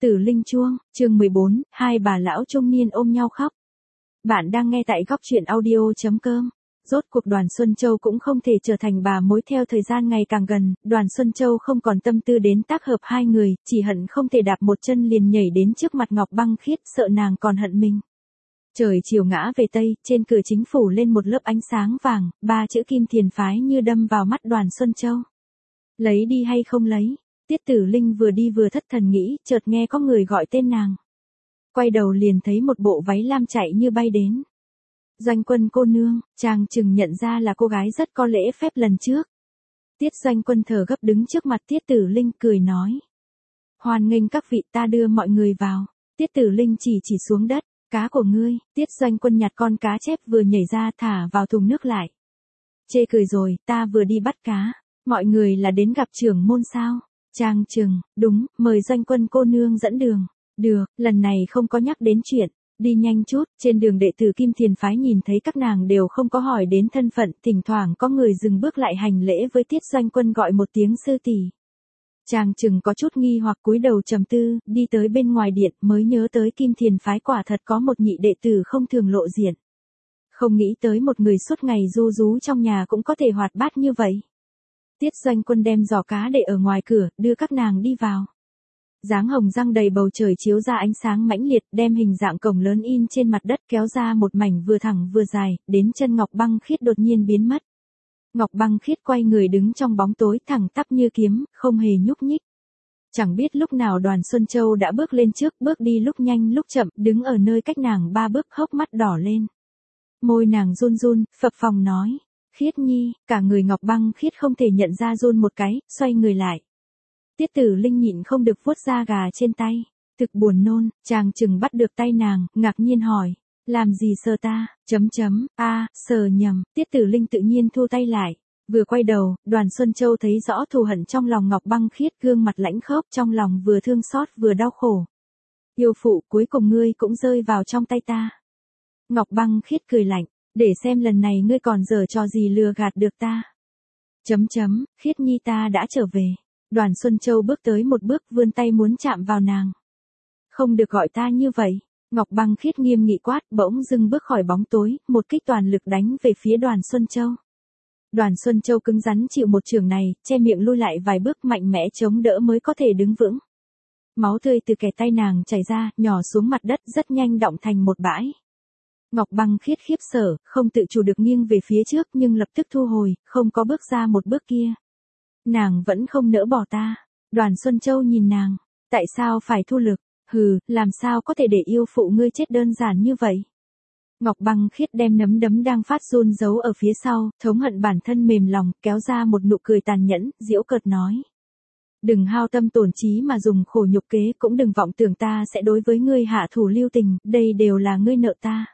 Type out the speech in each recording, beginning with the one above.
Tử Linh Chuông, chương 14, hai bà lão trung niên ôm nhau khóc. Bạn đang nghe tại góc truyện audio.com. Rốt cuộc Đoàn Xuân Châu cũng không thể trở thành bà mối theo thời gian ngày càng gần, Đoàn Xuân Châu không còn tâm tư đến tác hợp hai người, chỉ hận không thể đạp một chân liền nhảy đến trước mặt Ngọc Băng Khiết, sợ nàng còn hận mình. Trời chiều ngã về Tây, trên cửa chính phủ lên một lớp ánh sáng vàng, ba chữ Kim Thiền Phái như đâm vào mắt Đoàn Xuân Châu. Lấy đi hay không lấy? Tiết Tử Linh vừa đi vừa thất thần nghĩ, chợt nghe có người gọi tên nàng. Quay đầu liền thấy một bộ váy lam chạy như bay đến. Doanh Quân cô nương, chàng chừng nhận ra là cô gái rất có lễ phép lần trước. Tiết Doanh Quân thở gấp đứng trước mặt Tiết Tử Linh cười nói. Hoan nghênh các vị, ta đưa mọi người vào. Tiết Tử Linh chỉ xuống đất, cá của ngươi. Tiết Doanh Quân nhặt con cá chép vừa nhảy ra thả vào thùng nước lại. Chê cười rồi, ta vừa đi bắt cá. Mọi người là đến gặp trưởng môn sao? Trang Trừng, đúng, mời Doanh Quân cô nương dẫn đường. Được, lần này không có nhắc đến chuyện. Đi nhanh chút, trên đường đệ tử Kim Thiền Phái nhìn thấy các nàng đều không có hỏi đến thân phận, thỉnh thoảng có người dừng bước lại hành lễ với Tiết Doanh Quân gọi một tiếng sư tỷ. Trang Trừng có chút nghi hoặc cúi đầu trầm tư, đi tới bên ngoài điện mới nhớ tới Kim Thiền Phái quả thật có một nhị đệ tử không thường lộ diện. Không nghĩ tới một người suốt ngày ru rú trong nhà cũng có thể hoạt bát như vậy. Tiết Doanh Quân đem giỏ cá để ở ngoài cửa, đưa các nàng đi vào. Dáng hồng răng đầy bầu trời chiếu ra ánh sáng mãnh liệt, đem hình dạng cổng lớn in trên mặt đất kéo ra một mảnh vừa thẳng vừa dài, đến chân Ngọc Băng Khiết đột nhiên biến mất. Ngọc Băng Khiết quay người đứng trong bóng tối thẳng tắp như kiếm, không hề nhúc nhích. Chẳng biết lúc nào Đoàn Xuân Châu đã bước lên trước, bước đi lúc nhanh lúc chậm, đứng ở nơi cách nàng 3 bước, hốc mắt đỏ lên. Môi nàng run run, phập phồng nói. Khiết Nhi, cả người Ngọc Băng Khiết không thể nhận ra run một cái, xoay người lại. Tiết Tử Linh nhịn không được vuốt da gà trên tay. Thực buồn nôn, Trang Trừng bắt được tay nàng, ngạc nhiên hỏi. Làm gì sờ ta, sờ nhầm, Tiết Tử Linh tự nhiên thu tay lại. Vừa quay đầu, Đoàn Xuân Châu thấy rõ thù hận trong lòng Ngọc Băng Khiết, gương mặt lãnh khốc, trong lòng vừa thương xót vừa đau khổ. Yêu phụ, cuối cùng ngươi cũng rơi vào trong tay ta. Ngọc Băng Khiết cười lạnh. Để xem lần này ngươi còn giở trò gì lừa gạt được ta. Khiết Nhi ta đã trở về. Đoàn Xuân Châu bước tới một bước vươn tay muốn chạm vào nàng. Không được gọi ta như vậy. Ngọc Băng Khiết nghiêm nghị quát, bỗng dưng bước khỏi bóng tối, một kích toàn lực đánh về phía Đoàn Xuân Châu. Đoàn Xuân Châu cứng rắn chịu một chưởng này, che miệng lui lại vài bước mạnh mẽ chống đỡ mới có thể đứng vững. Máu tươi từ kẻ tay nàng chảy ra, nhỏ xuống mặt đất rất nhanh đọng thành một bãi. Ngọc Băng Khiết khiếp sợ, không tự chủ được nghiêng về phía trước nhưng lập tức thu hồi, không có bước ra một bước kia. Nàng vẫn không nỡ bỏ ta. Đoàn Xuân Châu nhìn nàng. Tại sao phải thu lực? Hừ, làm sao có thể để yêu phụ ngươi chết đơn giản như vậy? Ngọc Băng Khiết đem nắm đấm đang phát run giấu ở phía sau, thống hận bản thân mềm lòng, kéo ra một nụ cười tàn nhẫn, giễu cợt nói. Đừng hao tâm tổn trí mà dùng khổ nhục kế, cũng đừng vọng tưởng ta sẽ đối với ngươi hạ thủ lưu tình, đây đều là ngươi nợ ta.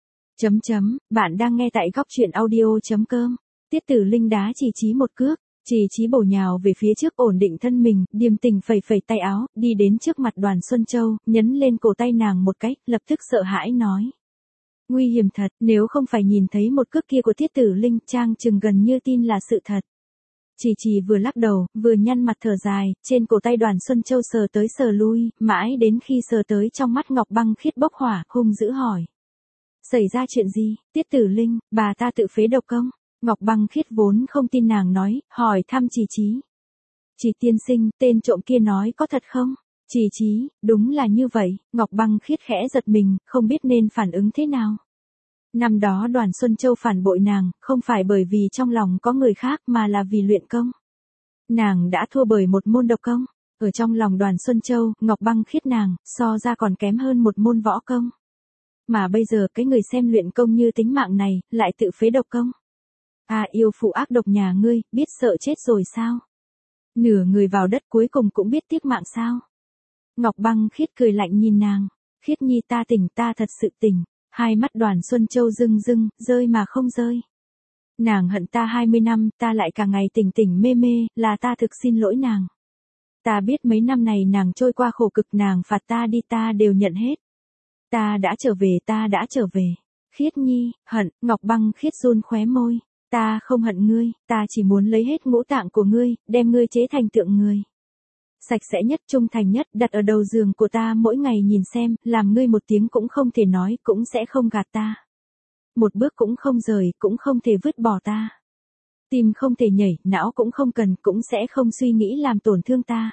Bạn đang nghe tại góc truyện audio.com. Tiết Tử Linh đá Chỉ Chí một cước, Chỉ Chí bổ nhào về phía trước ổn định thân mình, điềm tình phẩy phẩy tay áo, đi đến trước mặt Đoàn Xuân Châu, nhấn lên cổ tay nàng một cái, lập tức sợ hãi nói. Nguy hiểm thật, nếu không phải nhìn thấy một cước kia của Tiết Tử Linh, Trang Trừng gần như tin là sự thật. Chỉ vừa lắc đầu, vừa nhăn mặt thở dài, trên cổ tay Đoàn Xuân Châu sờ tới sờ lui, mãi đến khi sờ tới trong mắt Ngọc Băng Khiết bốc hỏa, hung dữ hỏi. Xảy ra chuyện gì? Tiết Tử Linh, bà ta tự phế độc công? Ngọc Băng Khiết vốn không tin nàng nói, hỏi thăm Chỉ Chí. Chỉ tiên sinh, tên trộm kia nói có thật không? Chỉ Chí, đúng là như vậy. Ngọc Băng Khiết khẽ giật mình, không biết nên phản ứng thế nào. Năm đó Đoàn Xuân Châu phản bội nàng, không phải bởi vì trong lòng có người khác mà là vì luyện công. Nàng đã thua bởi một môn độc công. Ở trong lòng Đoàn Xuân Châu, Ngọc Băng Khiết nàng, so ra còn kém hơn một môn võ công. Mà bây giờ cái người xem luyện công như tính mạng này, lại tự phế độc công. À, yêu phụ ác độc nhà ngươi, biết sợ chết rồi sao? Nửa người vào đất cuối cùng cũng biết tiếc mạng sao? Ngọc Băng Khiết cười lạnh nhìn nàng. Khiết Nhi ta tỉnh, ta thật sự tỉnh. Hai mắt Đoàn Xuân Châu rưng rưng, rơi mà không rơi. Nàng hận ta 20 năm, ta lại cả ngày tỉnh tỉnh mê mê, là ta thực xin lỗi nàng. Ta biết mấy năm này nàng trôi qua khổ cực, nàng phạt ta đi ta đều nhận hết. Ta đã trở về. Khiết Nhi, hận, Ngọc Băng Khiết run khóe môi. Ta không hận ngươi, ta chỉ muốn lấy hết ngũ tạng của ngươi, đem ngươi chế thành tượng người. sạch sẽ nhất, trung thành nhất, đặt ở đầu giường của ta mỗi ngày nhìn xem, làm ngươi một tiếng cũng không thể nói, cũng sẽ không gạt ta. Một bước cũng không rời, cũng không thể vứt bỏ ta. Tim không thể nhảy, não cũng không cần, cũng sẽ không suy nghĩ làm tổn thương ta.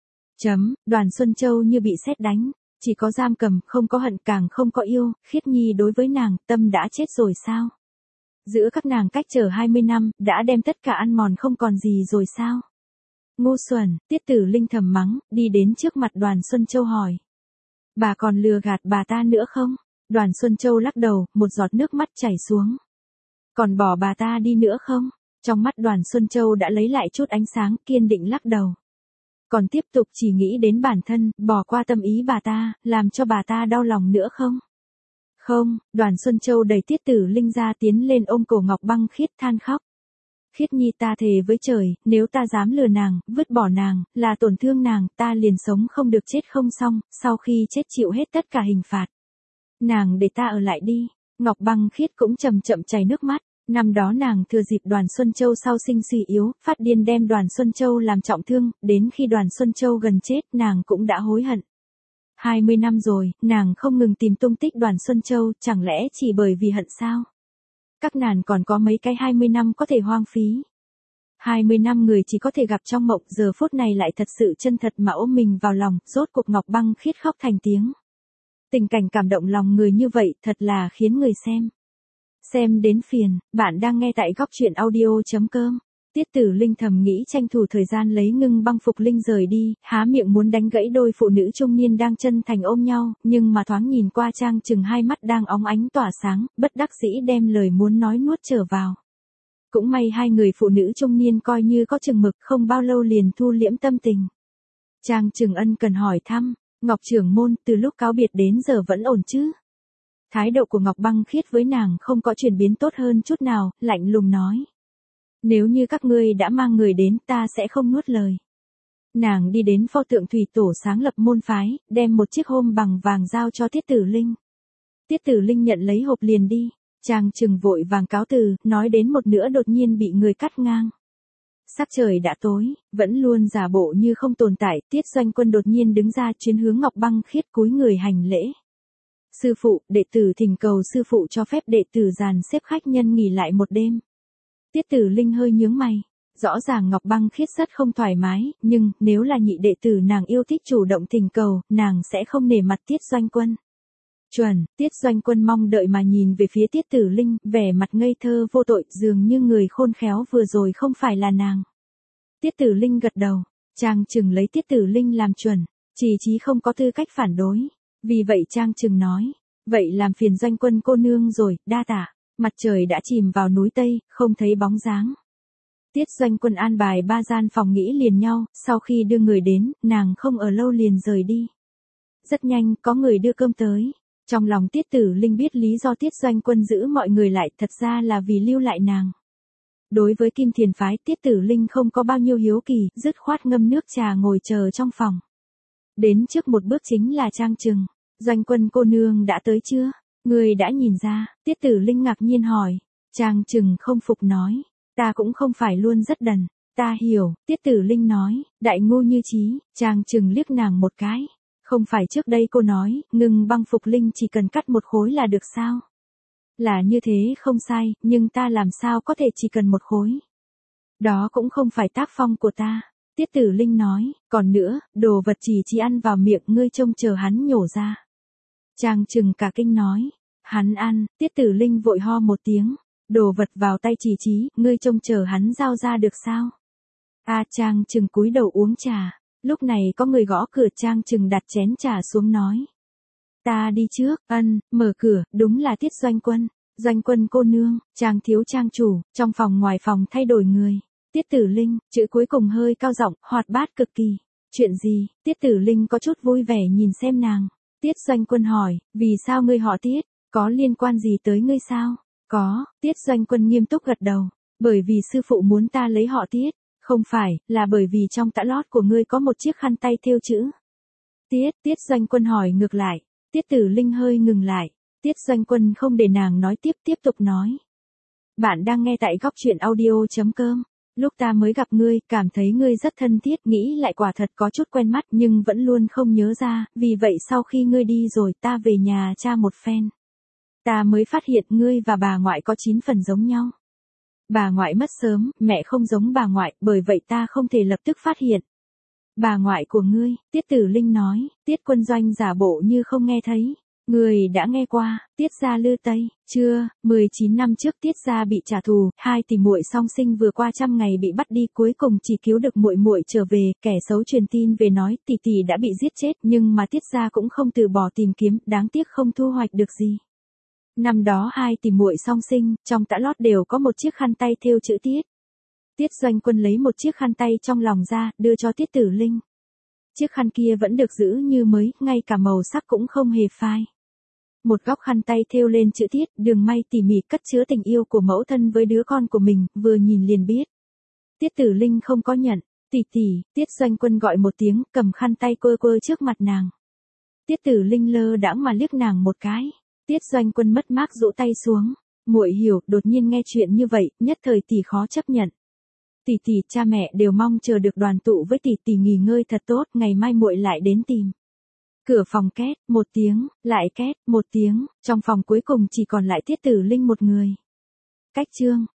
Đoàn Xuân Châu như bị sét đánh, chỉ có giam cầm, không có hận, càng không có yêu, Khiết Nhi đối với nàng, tâm đã chết rồi sao? Giữa các nàng cách trở 20 năm, đã đem tất cả ăn mòn không còn gì rồi sao? Ngu xuẩn, Tiết Tử Linh thầm mắng, đi đến trước mặt Đoàn Xuân Châu hỏi. Bà còn lừa gạt bà ta nữa không? Đoàn Xuân Châu lắc đầu, một giọt nước mắt chảy xuống. Còn bỏ bà ta đi nữa không? Trong mắt Đoàn Xuân Châu đã lấy lại chút ánh sáng, kiên định lắc đầu. Còn tiếp tục chỉ nghĩ đến bản thân, bỏ qua tâm ý bà ta, làm cho bà ta đau lòng nữa không? Không, Đoàn Xuân Châu đẩy Tiết Tử Linh ra tiến lên ôm cổ Ngọc Băng Khiết than khóc. Khiết Nhi, ta thề với trời, nếu ta dám lừa nàng, vứt bỏ nàng, là tổn thương nàng, ta liền sống không được chết không xong, sau khi chết chịu hết tất cả hình phạt. Nàng để ta ở lại đi. Ngọc Băng Khiết cũng chậm chậm chảy nước mắt. Năm đó nàng thừa dịp Đoàn Xuân Châu sau sinh suy yếu, phát điên đem Đoàn Xuân Châu làm trọng thương, đến khi Đoàn Xuân Châu gần chết, nàng cũng đã hối hận. 20 năm rồi, nàng không ngừng tìm tung tích Đoàn Xuân Châu, chẳng lẽ chỉ bởi vì hận sao? Các nàng còn có mấy cái 20 năm có thể hoang phí. 20 năm người chỉ có thể gặp trong mộng, giờ phút này lại thật sự chân thật mà ôm mình vào lòng, rốt cuộc Ngọc Băng Khiết khóc thành tiếng. Tình cảnh cảm động lòng người như vậy, thật là khiến người xem đến phiền. Bạn đang nghe tại góc truyện audio.com. Tiết Tử Linh thầm nghĩ tranh thủ thời gian lấy Ngưng Băng Phục Linh rời đi, há miệng muốn đánh gãy đôi phụ nữ trung niên đang chân thành ôm nhau, nhưng mà thoáng nhìn qua Trang Trừng hai mắt đang óng ánh tỏa sáng, bất đắc dĩ đem lời muốn nói nuốt trở vào. Cũng may hai người phụ nữ trung niên coi như có chừng mực, không bao lâu liền thu liễm tâm tình. Trang Trừng ân cần hỏi thăm, Ngọc trưởng môn, từ lúc cáo biệt đến giờ vẫn ổn chứ? Thái độ của Ngọc Băng Khiết với nàng không có chuyển biến tốt hơn chút nào, lạnh lùng nói. Nếu như các ngươi đã mang người đến, ta sẽ không nuốt lời. Nàng đi đến pho tượng thủy tổ sáng lập môn phái, đem một chiếc hôm bằng vàng giao cho Tiết Tử Linh. Tiết Tử Linh nhận lấy hộp liền đi. Trang Trừng vội vàng cáo từ, nói đến một nửa đột nhiên bị người cắt ngang. Sắc trời đã tối, vẫn luôn giả bộ như không tồn tại, Tiết Doanh Quân đột nhiên đứng ra chuyến hướng Ngọc Băng Khiết cúi người hành lễ. Sư phụ, đệ tử thỉnh cầu sư phụ cho phép đệ tử dàn xếp khách nhân nghỉ lại một đêm. Tiết Tử Linh hơi nhướng mày. Rõ ràng Ngọc Băng Khiết rất không thoải mái, nhưng nếu là nhị đệ tử nàng yêu thích chủ động thỉnh cầu, nàng sẽ không nể mặt Tiết Doanh Quân. Chuẩn, Tiết Doanh Quân mong đợi mà nhìn về phía Tiết Tử Linh, vẻ mặt ngây thơ vô tội, dường như người khôn khéo vừa rồi không phải là nàng. Tiết Tử Linh gật đầu, Trang Trừng lấy Tiết Tử Linh làm chuẩn, chỉ chí không có tư cách phản đối. Vì vậy Trang Trừng nói, vậy làm phiền Doanh Quân cô nương rồi, đa tạ. Mặt trời đã chìm vào núi Tây, không thấy bóng dáng. Tiết Doanh Quân an bài 3 gian phòng nghỉ liền nhau, sau khi đưa người đến, nàng không ở lâu liền rời đi. Rất nhanh, có người đưa cơm tới. Trong lòng Tiết Tử Linh biết lý do Tiết Doanh Quân giữ mọi người lại, thật ra là vì lưu lại nàng. Đối với Kim Thiền phái, Tiết Tử Linh không có bao nhiêu hiếu kỳ, dứt khoát ngâm nước trà ngồi chờ trong phòng. Đến trước một bước chính là Trang Trừng. Doanh Quân cô nương đã tới chưa? Người đã nhìn ra, Tiết Tử Linh ngạc nhiên hỏi. Trang Trừng không phục nói, ta cũng không phải luôn rất đần, ta hiểu, Tiết Tử Linh nói, đại ngu như trí. Trang Trừng liếc nàng một cái. Không phải trước đây cô nói, Ngưng Băng Phục Linh chỉ cần cắt một khối là được sao? Là như thế không sai, nhưng ta làm sao có thể chỉ cần một khối? Đó cũng không phải tác phong của ta. Tiết Tử Linh nói, còn nữa, đồ vật chỉ ăn vào miệng ngươi trông chờ hắn nhổ ra. Trang Trừng cả kinh nói, hắn ăn. Tiết Tử Linh vội ho một tiếng, đồ vật vào tay chỉ, ngươi trông chờ hắn giao ra được sao? Trang Trừng cúi đầu uống trà. Lúc này có người gõ cửa, Trang Trừng đặt chén trà xuống nói. Ta đi trước. Mở cửa, đúng là Tiết Doanh Quân. Doanh Quân cô nương, Trang thiếu trang chủ, trong phòng ngoài phòng thay đổi người. Tiết Tử Linh, chữ cuối cùng hơi cao giọng, hoạt bát cực kỳ. Chuyện gì? Tiết Tử Linh có chút vui vẻ nhìn xem nàng. Tiết Doanh Quân hỏi, vì sao ngươi họ Tiết? Có liên quan gì tới ngươi sao? Có, Tiết Doanh Quân nghiêm túc gật đầu. Bởi vì sư phụ muốn ta lấy họ Tiết. Không phải, là bởi vì trong tã lót của ngươi có một chiếc khăn tay thêu chữ. Tiết Doanh Quân hỏi ngược lại. Tiết Tử Linh hơi ngừng lại. Tiết Doanh Quân không để nàng nói tiếp tục nói. Bạn đang nghe tại góc truyện audio.com. Lúc ta mới gặp ngươi, cảm thấy ngươi rất thân thiết, nghĩ lại quả thật có chút quen mắt nhưng vẫn luôn không nhớ ra, vì vậy sau khi ngươi đi rồi ta về nhà tra một phen. Ta mới phát hiện ngươi và bà ngoại có 9 phần giống nhau. Bà ngoại mất sớm, mẹ không giống bà ngoại, bởi vậy ta không thể lập tức phát hiện. Bà ngoại của ngươi, Tiết Tử Linh nói, Tiết Quân Doanh giả bộ như không nghe thấy. Người đã nghe qua, Tiết gia Lư Tây, chưa, 19 năm trước Tiết gia bị trả thù, hai tỷ muội song sinh vừa qua 100 ngày bị bắt đi, cuối cùng chỉ cứu được muội muội trở về, kẻ xấu truyền tin về nói tỷ tỷ đã bị giết chết, nhưng mà Tiết gia cũng không từ bỏ tìm kiếm, đáng tiếc không thu hoạch được gì. Năm đó hai tỷ muội song sinh, trong tã lót đều có một chiếc khăn tay thêu chữ Tiết. Tiết Doanh Quân lấy một chiếc khăn tay trong lòng ra, đưa cho Tiết Tử Linh. Chiếc khăn kia vẫn được giữ như mới, ngay cả màu sắc cũng không hề phai. Một góc khăn tay thêu lên chữ Tiết, đường may tỉ mỉ cất chứa tình yêu của mẫu thân với đứa con của mình, vừa nhìn liền biết. Tiết Tử Linh không có nhận, tỷ tỷ, Tiết Doanh Quân gọi một tiếng, cầm khăn tay quơ quơ trước mặt nàng. Tiết Tử Linh lơ đãng mà liếc nàng một cái. Tiết Doanh Quân mất mát rũ tay xuống. Muội hiểu, đột nhiên nghe chuyện như vậy, nhất thời tỷ khó chấp nhận. Tỷ tỷ, cha mẹ đều mong chờ được đoàn tụ với tỷ tỷ, nghỉ ngơi thật tốt, ngày mai muội lại đến tìm. Cửa phòng két, một tiếng, lại két, một tiếng, trong phòng cuối cùng chỉ còn lại Tiết Tử Linh một người. Cách chương